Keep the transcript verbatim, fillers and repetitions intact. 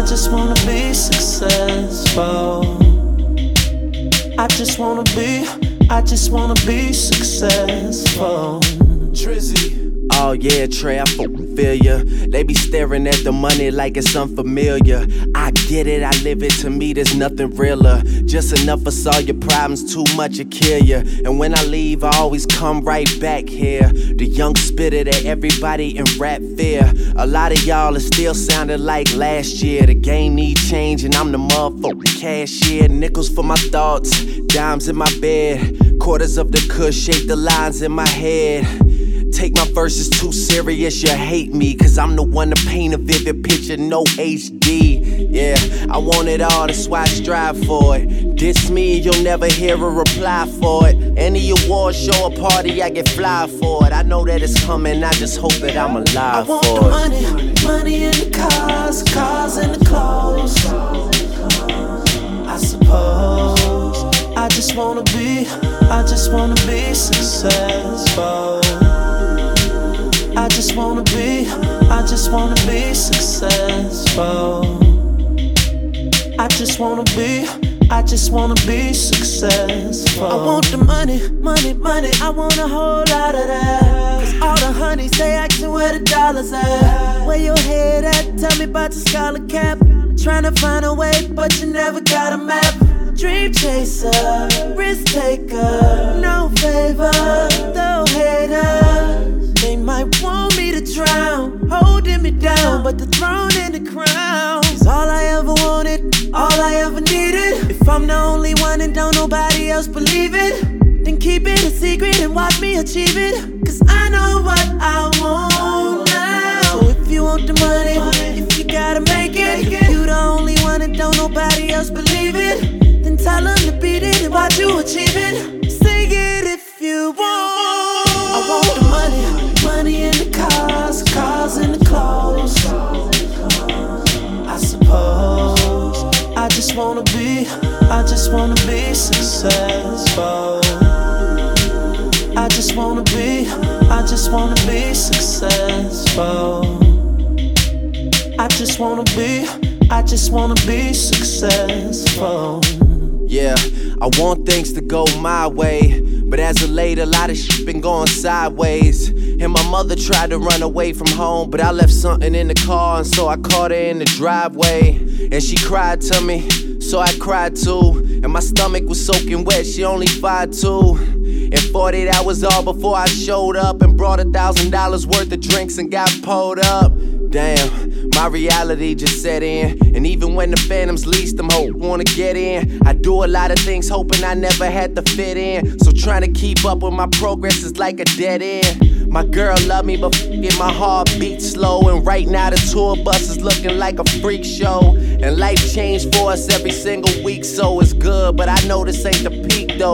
just wanna be successful. I just wanna be, I just wanna be successful. Trizzy. Oh yeah, Trey, I feel ya. They be staring at the money like it's unfamiliar. I get it, I live it, to me there's nothing realer. Just enough for solve your problems, too much to kill ya. And when I leave, I always come right back here. The young spitter that everybody in rap fear. A lot of y'all are still sounding like last year. The game need change and I'm the motherfucking cashier. Nickels for my thoughts, dimes in my bed. Quarters of the kush shape the lines in my head. Take my verses too serious, you hate me, cause I'm the one to paint a vivid picture, no H D. Yeah, I want it all, that's why I strive for it. Diss me, you'll never hear a reply for it. Any award show or party, I get fly for it. I know that it's coming, I just hope that I'm alive for it. I want the money, money in the cars, cars in the clothes. I suppose I just wanna be, I just wanna be successful. I just wanna be, I just wanna be successful. I just wanna be, I just wanna be successful. I want the money, money, money, I want a whole lot of that. Cause all the honeys, they asking where the dollars at. Where your head at, tell me about your scholar cap. Tryna find a way, but you never got a map. Dream chaser, risk taker, no favor, though hater. They might want me to drown, holding me down, but the throne and the crown is all I ever wanted, all I ever needed. If I'm the only one and don't nobody else believe it, then keep it a secret and watch me achieve it. Cause I know what I want now. So if you want the money, if you gotta make it, you the only one and don't nobody else believe it, then tell them to beat it and watch you achieve it. Say it if you want. I want the money, money in the cars, cars in the clothes. I suppose I just wanna be, I just wanna be successful. I just wanna be, I just wanna be successful. I just wanna be, I just wanna be successful. Yeah, I want things to go my way, but as of late, a lot of shit been going sideways. And my mother tried to run away from home, but I left something in the car, and so I caught her in the driveway. And she cried to me, so I cried too. And my stomach was soaking wet, she only five two. And forty-eight hours all before I showed up and brought a thousand dollars worth of drinks and got pulled up. Damn, my reality just set in. And even when the phantoms least, them hope wanna get in. I do a lot of things hoping I never had to fit in. So trying to keep up with my progress is like a dead end. My girl love me, but f***ing my heart beats slow. And right now the tour bus is looking like a freak show. And life changed for us every single week, so it's good. But I know this ain't the peak though.